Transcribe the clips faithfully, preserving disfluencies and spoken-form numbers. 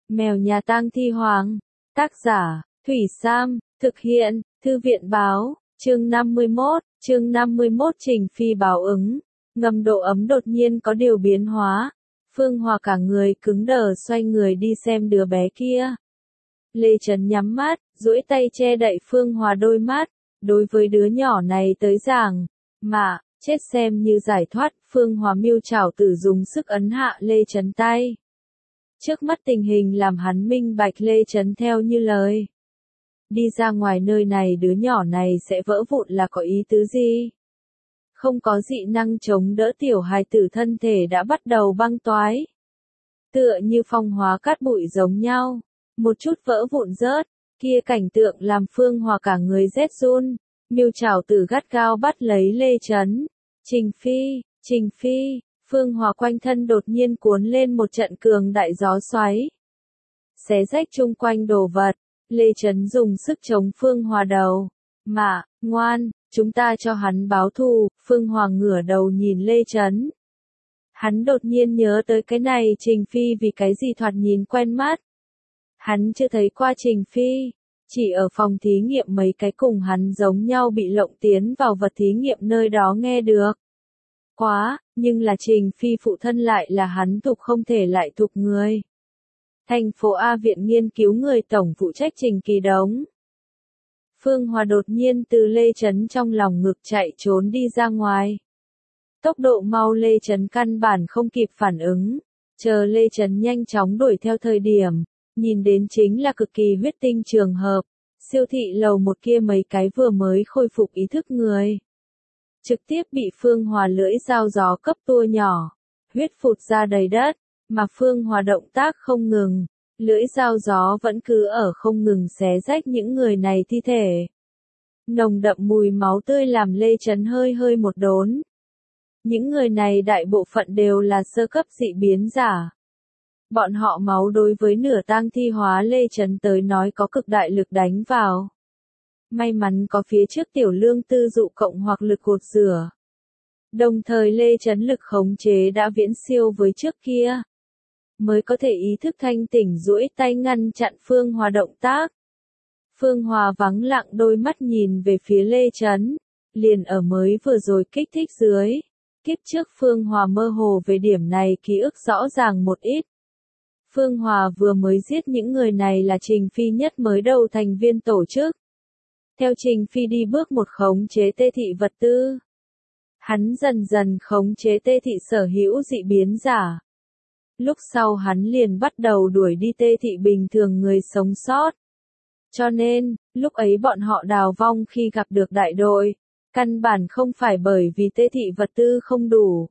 Mèo nhà tang thi hoàng. Tác giả, Thủy Sam, thực hiện, Thư viện báo, chương năm mươi mốt, chương năm mươi mốt Trình Phi báo ứng. Ngầm độ ấm đột nhiên có điều biến hóa. Phương Hòa cả người cứng đờ xoay người đi xem đứa bé kia. Lê Trấn nhắm mắt, duỗi tay che đậy Phương Hòa đôi mắt. Đối với đứa nhỏ này tới giảng, mà, chết xem như giải thoát, Phương Hòa miêu trảo tử dùng sức ấn hạ Lê Trấn tay. Trước mắt tình hình làm hắn minh bạch Lê Trấn theo như lời. Đi ra ngoài nơi này đứa nhỏ này sẽ vỡ vụn là có ý tứ gì? Không có dị năng chống đỡ tiểu hài tử thân thể đã bắt đầu băng toái. Tựa như phong hóa cát bụi giống nhau, một chút vỡ vụn rớt, kia cảnh tượng làm Phương Hòa cả người rét run, miêu trảo tử gắt gao bắt lấy Lê Trấn. Trình Phi, Trình Phi, Phương Hòa quanh thân đột nhiên cuốn lên một trận cường đại gió xoáy. Xé rách chung quanh đồ vật, Lê Trấn dùng sức chống Phương Hòa đầu. Mà, ngoan, chúng ta cho hắn báo thù, Phương Hòa ngửa đầu nhìn Lê Trấn. Hắn đột nhiên nhớ tới cái này Trình Phi vì cái gì thoạt nhìn quen mắt. Hắn chưa thấy qua Trình Phi, chỉ ở phòng thí nghiệm mấy cái cùng hắn giống nhau bị lộng tiến vào vật thí nghiệm nơi đó nghe được. Quá, nhưng là Trình Phi phụ thân lại là hắn thuộc không thể lại thuộc người. Thành phố A Viện Nghiên cứu người tổng phụ trách Trình Kỳ Đống. Phương Hòa đột nhiên từ Lê Trấn trong lòng ngực chạy trốn đi ra ngoài. Tốc độ mau Lê Trấn căn bản không kịp phản ứng, chờ Lê Trấn nhanh chóng đuổi theo thời điểm, nhìn đến chính là cực kỳ huyết tinh trường hợp, siêu thị lầu một kia mấy cái vừa mới khôi phục ý thức người. Trực tiếp bị Phương Hòa lưỡi dao gió cấp tua nhỏ, huyết phụt ra đầy đất, mà Phương Hòa động tác không ngừng, lưỡi dao gió vẫn cứ ở không ngừng xé rách những người này thi thể. Nồng đậm mùi máu tươi làm Lê Trấn hơi hơi một đốn. Những người này đại bộ phận đều là sơ cấp dị biến giả. Bọn họ máu đối với nửa tang thi hóa Lê Trấn tới nói có cực đại lực đánh vào. May mắn có phía trước tiểu lương tư dụ cộng hoặc lực cột rửa. Đồng thời Lê Trấn lực khống chế đã viễn siêu với trước kia. Mới có thể ý thức thanh tỉnh duỗi tay ngăn chặn Phương Hòa động tác. Phương Hòa vắng lặng đôi mắt nhìn về phía Lê Trấn. Liền ở mới vừa rồi kích thích dưới. Kiếp trước Phương Hòa mơ hồ về điểm này ký ức rõ ràng một ít. Phương Hòa vừa mới giết những người này là Trình Phi nhất mới đầu thành viên tổ chức. Theo Trình Phi đi bước một khống chế tê thị vật tư. Hắn dần dần khống chế tê thị sở hữu dị biến giả. Lúc sau hắn liền bắt đầu đuổi đi tê thị bình thường người sống sót. Cho nên, lúc ấy bọn họ đào vong khi gặp được đại đội, căn bản không phải bởi vì tê thị vật tư không đủ,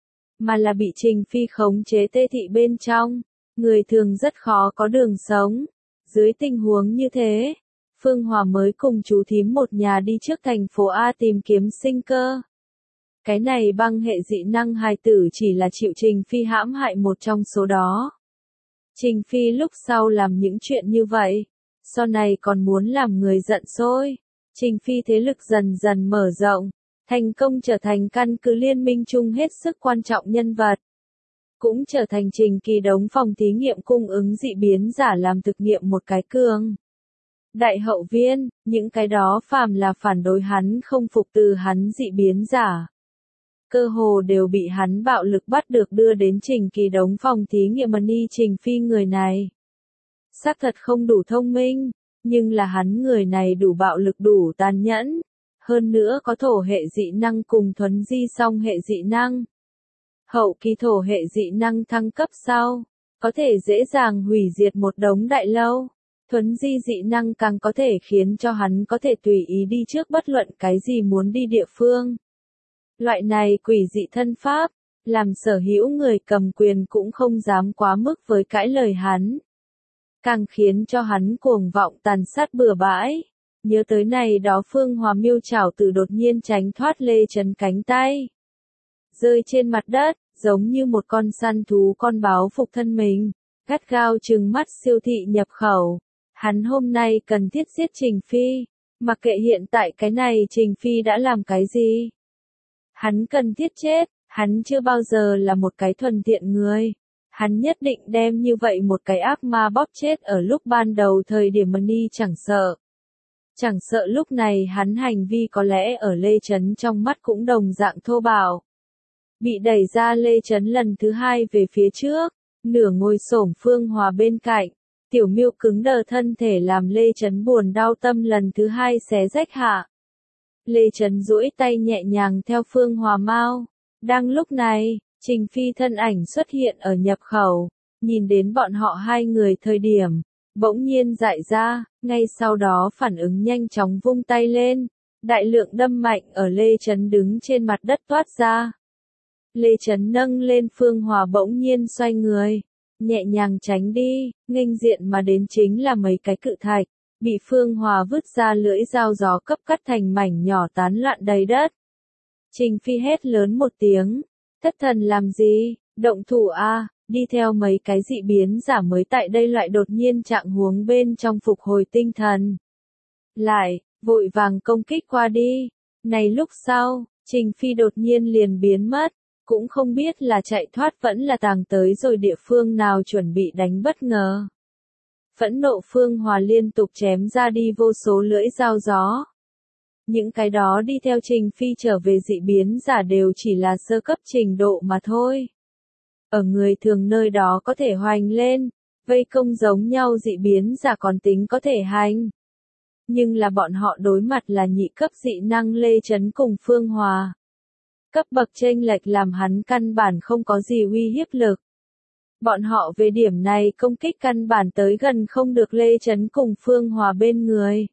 mà là bị Trình Phi khống chế tê thị bên trong, người thường rất khó có đường sống. Dưới tình huống như thế, Phương Hòa mới cùng chú thím một nhà đi trước thành phố A tìm kiếm sinh cơ. Cái này băng hệ dị năng hài tử chỉ là chịu Trình Phi hãm hại một trong số đó. Trình Phi lúc sau làm những chuyện như vậy, sau này còn muốn làm người giận sôi. Trình Phi thế lực dần dần mở rộng, thành công trở thành căn cứ liên minh chung hết sức quan trọng nhân vật. Cũng trở thành Trình Kỳ Đống phòng thí nghiệm cung ứng dị biến giả làm thực nghiệm một cái cường đại hậu viên, những cái đó phàm là phản đối hắn không phục từ hắn dị biến giả. Cơ hồ đều bị hắn bạo lực bắt được đưa đến Trình Kỳ Đống phòng thí nghiệm Money. Trình Phi người này xác thật không đủ thông minh, nhưng là hắn người này đủ bạo lực đủ tàn nhẫn, hơn nữa có thổ hệ dị năng cùng thuấn di song hệ dị năng. Hậu kỳ thổ hệ dị năng thăng cấp sau, có thể dễ dàng hủy diệt một đống đại lâu. Thuấn di dị năng càng có thể khiến cho hắn có thể tùy ý đi trước bất luận cái gì muốn đi địa phương. Loại này quỷ dị thân pháp, làm sở hữu người cầm quyền cũng không dám quá mức với cãi lời hắn. Càng khiến cho hắn cuồng vọng tàn sát bừa bãi. Nhớ tới này đó Phương Hòa miêu trảo tử đột nhiên tránh thoát Lê Trấn cánh tay. Rơi trên mặt đất, giống như một con săn thú con báo phục thân mình, gắt gao trừng mắt siêu thị nhập khẩu. Hắn hôm nay cần thiết giết Trình Phi, mặc kệ hiện tại cái này Trình Phi đã làm cái gì. Hắn cần thiết chết, hắn chưa bao giờ là một cái thuần thiện người. Hắn nhất định đem như vậy một cái ác ma bóp chết ở lúc ban đầu thời điểm Mani chẳng sợ. Chẳng sợ lúc này hắn hành vi có lẽ ở Lê Chấn trong mắt cũng đồng dạng thô bạo. Bị đẩy ra Lê Chấn lần thứ hai về phía trước, nửa ngồi xổm Phương Hòa bên cạnh, Tiểu Miêu cứng đờ thân thể làm Lê Chấn buồn đau tâm lần thứ hai xé rách hạ. Lê Chấn duỗi tay nhẹ nhàng theo Phương Hòa mau. Đang lúc này, Trình Phi thân ảnh xuất hiện ở nhập khẩu, nhìn đến bọn họ hai người thời điểm, bỗng nhiên dại ra, ngay sau đó phản ứng nhanh chóng vung tay lên, đại lượng đâm mạnh ở Lê Chấn đứng trên mặt đất toát ra. Lê Chấn nâng lên Phương Hòa bỗng nhiên xoay người, nhẹ nhàng tránh đi, nghênh diện mà đến chính là mấy cái cự thạch, bị Phương Hòa vứt ra lưỡi dao gió cấp cắt thành mảnh nhỏ tán loạn đầy đất. Trình Phi hét lớn một tiếng, thất thần làm gì, động thủ a, đi theo mấy cái dị biến giả mới tại đây loại đột nhiên trạng huống bên trong phục hồi tinh thần. Lại, vội vàng công kích qua đi, này lúc sau, Trình Phi đột nhiên liền biến mất, cũng không biết là chạy thoát vẫn là tàng tới rồi địa phương nào chuẩn bị đánh bất ngờ. Phẫn nộ Phương Hòa liên tục chém ra đi vô số lưỡi dao gió. Những cái đó đi theo Trình Phi trở về dị biến giả đều chỉ là sơ cấp trình độ mà thôi. Ở người thường nơi đó có thể hoành lên, vây công giống nhau dị biến giả còn tính có thể hành. Nhưng là bọn họ đối mặt là nhị cấp dị năng Lê Chấn cùng Phương Hòa. Cấp bậc chênh lệch làm hắn căn bản không có gì uy hiếp lực. Bọn họ về điểm này công kích căn bản tới gần không được Lê Chấn cùng Phương Hòa bên người.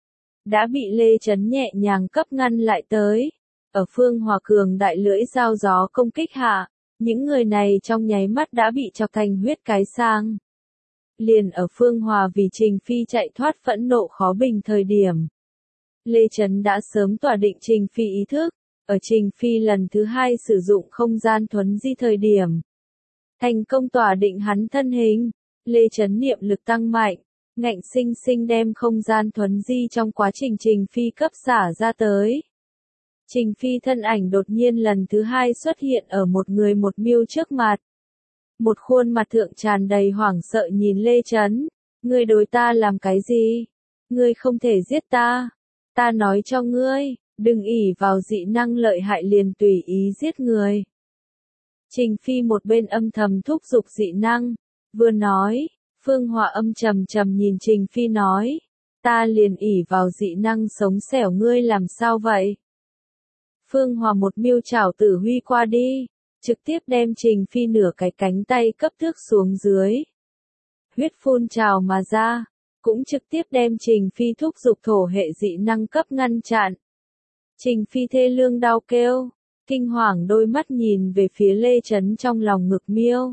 Đã bị Lê Chấn nhẹ nhàng cấp ngăn lại tới. Ở Phương Hòa cường đại lưỡi dao gió công kích hạ, những người này trong nháy mắt đã bị chọc thành huyết cái sang. Liền ở Phương Hòa vì Trình Phi chạy thoát phẫn nộ khó bình thời điểm. Lê Chấn đã sớm tỏa định Trình Phi ý thức, ở Trình Phi lần thứ hai sử dụng không gian thuấn di thời điểm. Thành công tỏa định hắn thân hình, Lê Chấn niệm lực tăng mạnh, ngạnh sinh sinh đem không gian thuấn di trong quá trình Trình Phi cấp xả ra tới. Trình Phi thân ảnh đột nhiên lần thứ hai xuất hiện ở một người một miêu trước mặt. Một khuôn mặt thượng tràn đầy hoảng sợ nhìn Lê Chấn. Ngươi đối ta làm cái gì? Ngươi không thể giết ta. Ta nói cho ngươi, đừng ỷ vào dị năng lợi hại liền tùy ý giết người. Trình Phi một bên âm thầm thúc giục dị năng, vừa nói, Phương Hòa âm trầm trầm nhìn Trình Phi nói, ta liền ỷ vào dị năng sống xẻo ngươi làm sao vậy? Phương Hòa một miêu chảo tử huy qua đi, trực tiếp đem Trình Phi nửa cái cánh tay cấp thước xuống dưới. Huyết phun trào mà ra, cũng trực tiếp đem Trình Phi thúc giục thổ hệ dị năng cấp ngăn chặn. Trình Phi thê lương đau kêu, kinh hoàng đôi mắt nhìn về phía Lê Chấn trong lòng ngực miêu.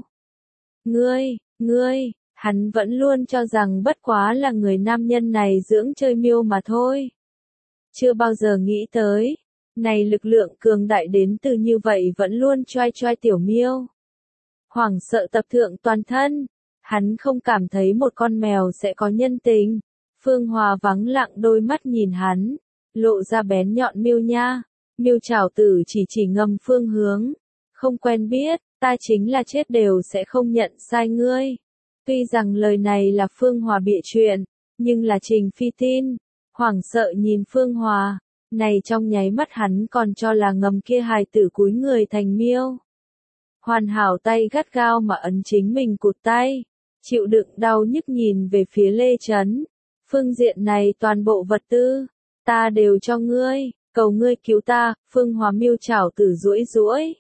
Ngươi, ngươi, hắn vẫn luôn cho rằng bất quá là người nam nhân này dưỡng chơi miêu mà thôi. Chưa bao giờ nghĩ tới, này lực lượng cường đại đến từ như vậy vẫn luôn choai choai tiểu miêu. Hoảng sợ tập thượng toàn thân, hắn không cảm thấy một con mèo sẽ có nhân tình. Phương Hòa vắng lặng đôi mắt nhìn hắn, lộ ra bén nhọn miêu nha. Miêu chảo tử chỉ chỉ ngầm phương hướng. Không quen biết, ta chính là chết đều sẽ không nhận sai ngươi. Tuy rằng lời này là Phương Hòa bịa chuyện, nhưng là Trình Phi tin. Hoảng sợ nhìn Phương Hòa, này trong nháy mắt hắn còn cho là ngầm kia hài tử cúi người thành miêu. Hoàn hảo tay gắt gao mà ấn chính mình cụt tay, chịu đựng đau nhức nhìn về phía Lê Chấn. Phương diện này toàn bộ vật tư, ta đều cho ngươi, cầu ngươi cứu ta. Phương Hòa miêu chảo tử duỗi duỗi,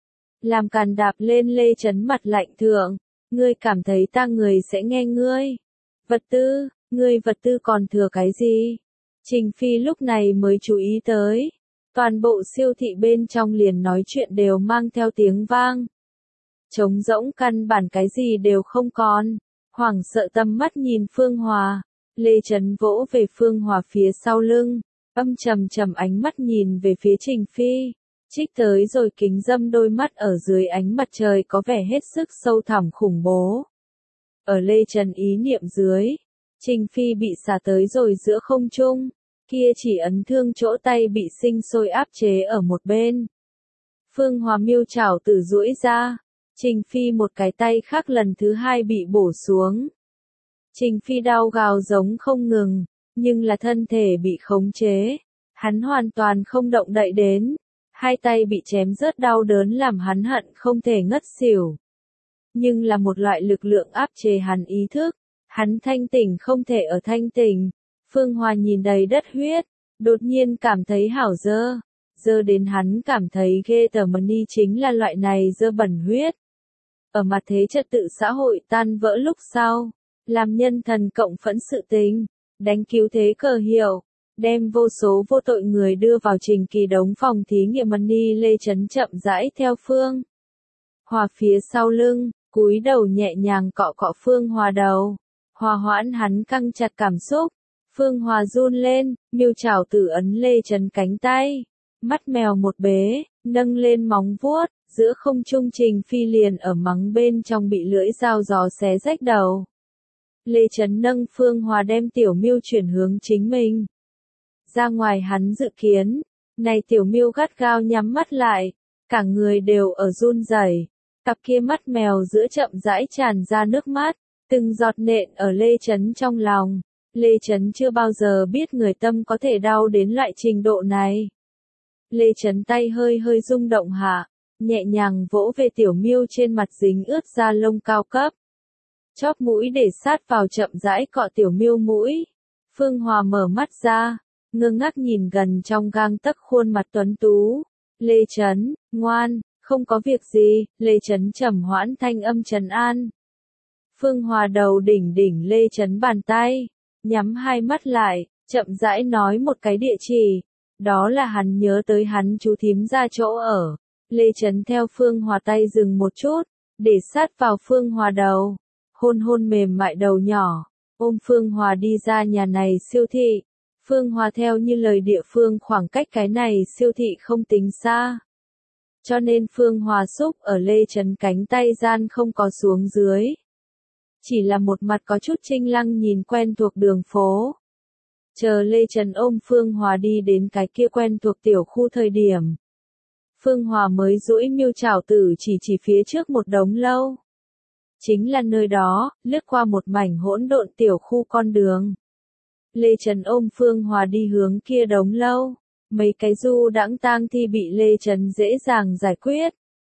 làm càn đạp lên Lê Chấn mặt lạnh thượng. Ngươi cảm thấy ta người sẽ nghe ngươi? Vật tư, ngươi vật tư còn thừa cái gì? Trình Phi lúc này mới chú ý tới, toàn bộ siêu thị bên trong liền nói chuyện đều mang theo tiếng vang. Trống rỗng căn bản cái gì đều không còn. Hoảng sợ tầm mắt nhìn Phương Hòa, Lê Chấn vỗ về Phương Hòa phía sau lưng, âm trầm trầm ánh mắt nhìn về phía Trình Phi, trích tới rồi kính dâm đôi mắt ở dưới ánh mặt trời có vẻ hết sức sâu thẳm khủng bố. Ở Lê Chấn ý niệm dưới, Trình Phi bị xả tới rồi giữa không trung, kia chỉ ấn thương chỗ tay bị sinh sôi áp chế ở một bên. Phương Hòa miêu chảo tử duỗi ra, Trình Phi một cái tay khác lần thứ hai bị bổ xuống. Trình Phi đau gào giống không ngừng, nhưng là thân thể bị khống chế. Hắn hoàn toàn không động đậy đến. Hai tay bị chém rớt đau đớn làm hắn hận không thể ngất xỉu. Nhưng là một loại lực lượng áp chế hắn ý thức. Hắn thanh tỉnh không thể ở thanh tỉnh. Phương Hòa nhìn đầy đất huyết, đột nhiên cảm thấy hảo dơ. Dơ đến hắn cảm thấy ghê tởm đi, chính là loại này dơ bẩn huyết. Ở mặt thế trật tự xã hội tan vỡ lúc sau, làm nhân thần cộng phẫn sự tình, đánh cứu thế cờ hiệu, đem vô số vô tội người đưa vào Trình Kỳ đống phòng thí nghiệm Money Lê Chấn chậm rãi theo Phương Hòa phía sau lưng, cúi đầu nhẹ nhàng cọ cọ Phương Hòa đầu, hòa hoãn hắn căng chặt cảm xúc. Phương Hòa run lên, miêu chảo tử ấn Lê Chấn cánh tay, mắt mèo một bế, nâng lên móng vuốt, giữa không trung Trình Phi liền ở mắng bên trong bị lưỡi dao gió xé rách đầu. Lê Chấn nâng Phương Hòa đem tiểu miêu chuyển hướng chính mình. Ra ngoài hắn dự kiến, này tiểu miêu gắt gao nhắm mắt lại, cả người đều ở run rẩy, cặp kia mắt mèo giữa chậm rãi tràn ra nước mắt, từng giọt nện ở Lê Chấn trong lòng. Lê Chấn chưa bao giờ biết người tâm có thể đau đến loại trình độ này. Lê Chấn tay hơi hơi rung động hạ, nhẹ nhàng vỗ về tiểu miêu trên mặt dính ướt da lông cao cấp. Chóp mũi để sát vào chậm rãi cọ tiểu miêu mũi. Phương Hòa mở mắt ra, ngơ ngác nhìn gần trong gang tấc khuôn mặt tuấn tú. Lê Chấn, ngoan, không có việc gì. Lê Chấn trầm hoãn thanh âm trấn an. Phương Hòa đầu đỉnh đỉnh Lê Chấn bàn tay, nhắm hai mắt lại, chậm rãi nói một cái địa chỉ. Đó là hắn nhớ tới hắn chú thím ra chỗ ở. Lê Chấn theo Phương Hòa tay dừng một chút, để sát vào Phương Hòa đầu, hôn hôn mềm mại đầu nhỏ, ôm Phương Hòa đi ra nhà này siêu thị. Phương Hòa theo như lời địa phương khoảng cách cái này siêu thị không tính xa. Cho nên Phương Hòa xúc ở Lê Chấn cánh tay gian không có xuống dưới. Chỉ là một mặt có chút chênh lăng nhìn quen thuộc đường phố. Chờ Lê Chấn ôm Phương Hòa đi đến cái kia quen thuộc tiểu khu thời điểm. Phương Hòa mới duỗi miêu chảo tử chỉ chỉ phía trước một đống lâu. Chính là nơi đó, lướt qua một mảnh hỗn độn tiểu khu con đường. Lê Chấn ôm Phương Hòa đi hướng kia đống lâu. Mấy cái du đãng tang thi bị Lê Chấn dễ dàng giải quyết.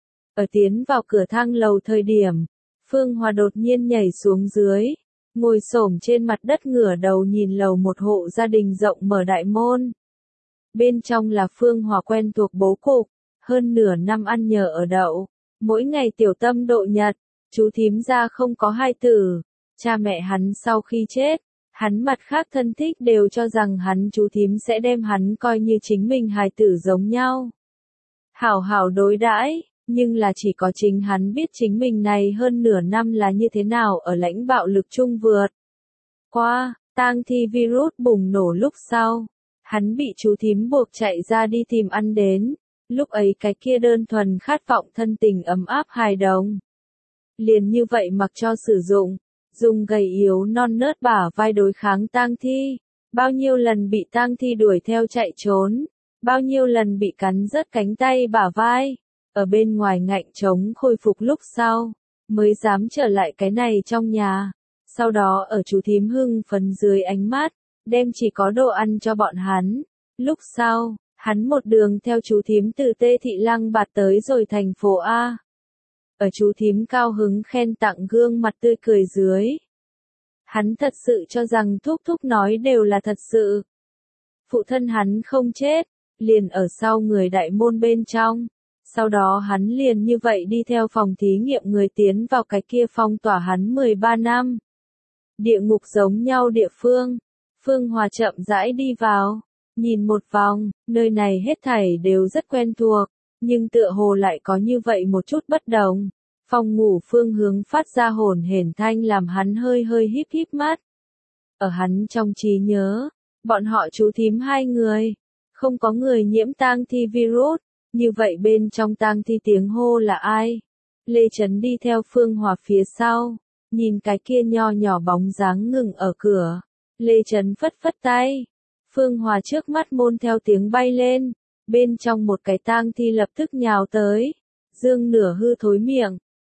Ở tiến vào cửa thang lầu thời điểm, Phương Hòa đột nhiên nhảy xuống dưới, ngồi xổm trên mặt đất ngửa đầu nhìn lầu một hộ gia đình rộng mở đại môn. Bên trong là Phương Hòa quen thuộc bố cục, hơn nửa năm ăn nhờ ở đậu, mỗi ngày tiểu tâm độ nhật, chú thím ra không có hai tử, cha mẹ hắn sau khi chết, hắn mặt khác thân thích đều cho rằng hắn chú thím sẽ đem hắn coi như chính mình hài tử giống nhau. Hảo hảo đối đãi, nhưng là chỉ có chính hắn biết chính mình này hơn nửa năm là như thế nào ở lãnh bạo lực chung vượt. Qua, tang thi virus bùng nổ lúc sau, hắn bị chú thím buộc chạy ra đi tìm ăn đến, lúc ấy cái kia đơn thuần khát vọng thân tình ấm áp hài đồng. Liền như vậy mặc cho sử dụng, dùng gầy yếu non nớt bả vai đối kháng tang thi, bao nhiêu lần bị tang thi đuổi theo chạy trốn, bao nhiêu lần bị cắn rớt cánh tay bả vai, ở bên ngoài ngạnh chống khôi phục lúc sau, mới dám trở lại cái này trong nhà, sau đó ở chú thím hưng phấn dưới ánh mắt, đem chỉ có đồ ăn cho bọn hắn, lúc sau, hắn một đường theo chú thím từ Tê Thị Lăng Bạt tới rồi thành phố A. Ở chú thím cao hứng khen tặng gương mặt tươi cười dưới. Hắn thật sự cho rằng thúc thúc nói đều là thật sự. Phụ thân hắn không chết, liền ở sau người đại môn bên trong. Sau đó hắn liền như vậy đi theo phòng thí nghiệm người tiến vào cái kia phong tỏa hắn mười ba năm. Địa ngục giống nhau địa phương. Phương Hòa chậm rãi đi vào, nhìn một vòng, nơi này hết thảy đều rất quen thuộc, nhưng tựa hồ lại có như vậy một chút bất đồng. Phòng ngủ phương hướng phát ra hồn hển thanh làm hắn hơi hơi híp híp mắt. Ở hắn trong trí nhớ, bọn họ chú thím hai người, không có người nhiễm tang thi virus, như vậy bên trong tang thi tiếng hô là ai? Lê Chấn đi theo Phương Hòa phía sau, nhìn cái kia nho nhỏ bóng dáng ngừng ở cửa. Lê Chấn phất phất tay. Phương Hòa trước mắt môn theo tiếng bay lên, bên trong một cái tang thi lập tức nhào tới, dương nửa hư thối miệng,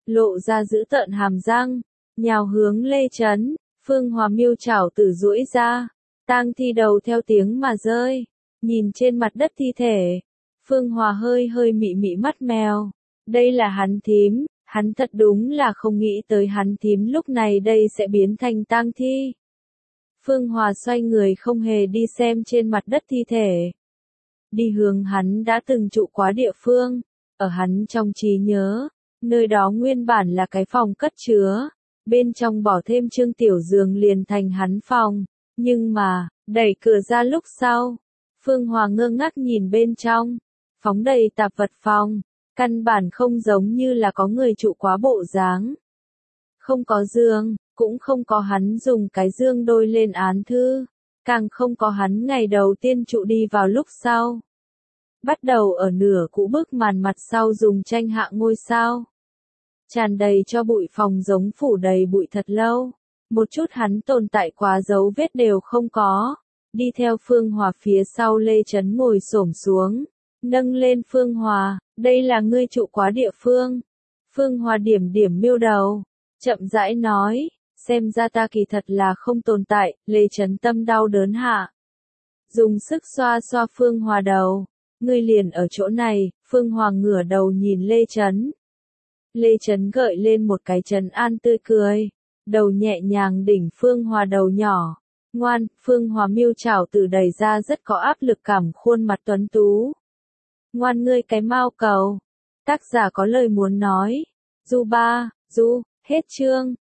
lộ ra dữ tợn hàm răng, nhào hướng Lê Chấn. Phương Hòa miêu chảo tử duỗi ra, tang thi đầu theo tiếng mà rơi, nhìn trên mặt đất thi thể. Phương Hòa hơi hơi mị mị mắt mèo, đây là hắn thím, hắn thật đúng là không nghĩ tới hắn thím lúc này đây sẽ biến thành tang thi. Phương Hòa xoay người không hề đi xem trên mặt đất thi thể, đi hướng hắn đã từng trụ quá địa phương, ở hắn trong trí nhớ, nơi đó nguyên bản là cái phòng cất chứa, bên trong bỏ thêm Trương Tiểu giường liền thành hắn phòng, nhưng mà, đẩy cửa ra lúc sau, Phương Hòa ngơ ngác nhìn bên trong, phóng đầy tạp vật phòng, căn bản không giống như là có người trụ quá bộ dáng. Không có giường, cũng không có hắn dùng cái dương đôi lên án thư, càng không có hắn ngày đầu tiên trụ đi vào lúc sau. Bắt đầu ở nửa cũ bức màn mặt sau dùng tranh hạ ngôi sao. Tràn đầy cho bụi phòng giống phủ đầy bụi thật lâu, một chút hắn tồn tại quá dấu vết đều không có. Đi theo Phương Hòa phía sau Lê Chấn ngồi xổm xuống, nâng lên Phương Hòa, đây là ngươi trụ quá địa phương. Phương Hòa điểm điểm miêu đầu, chậm rãi nói, xem ra ta kỳ thật là không tồn tại. Lê Chấn tâm đau đớn hạ, dùng sức xoa xoa Phương Hòa đầu, ngươi liền ở chỗ này. Phương Hòa ngửa đầu nhìn Lê Chấn. Lê Chấn gợi lên một cái trấn an tươi cười, đầu nhẹ nhàng đỉnh Phương Hòa đầu nhỏ. Ngoan. Phương Hòa miêu chảo từ đầy ra rất có áp lực cảm khuôn mặt tuấn tú. Ngoan ngươi cái mao cầu. Tác giả có lời muốn nói. Du ba, du, hết chương.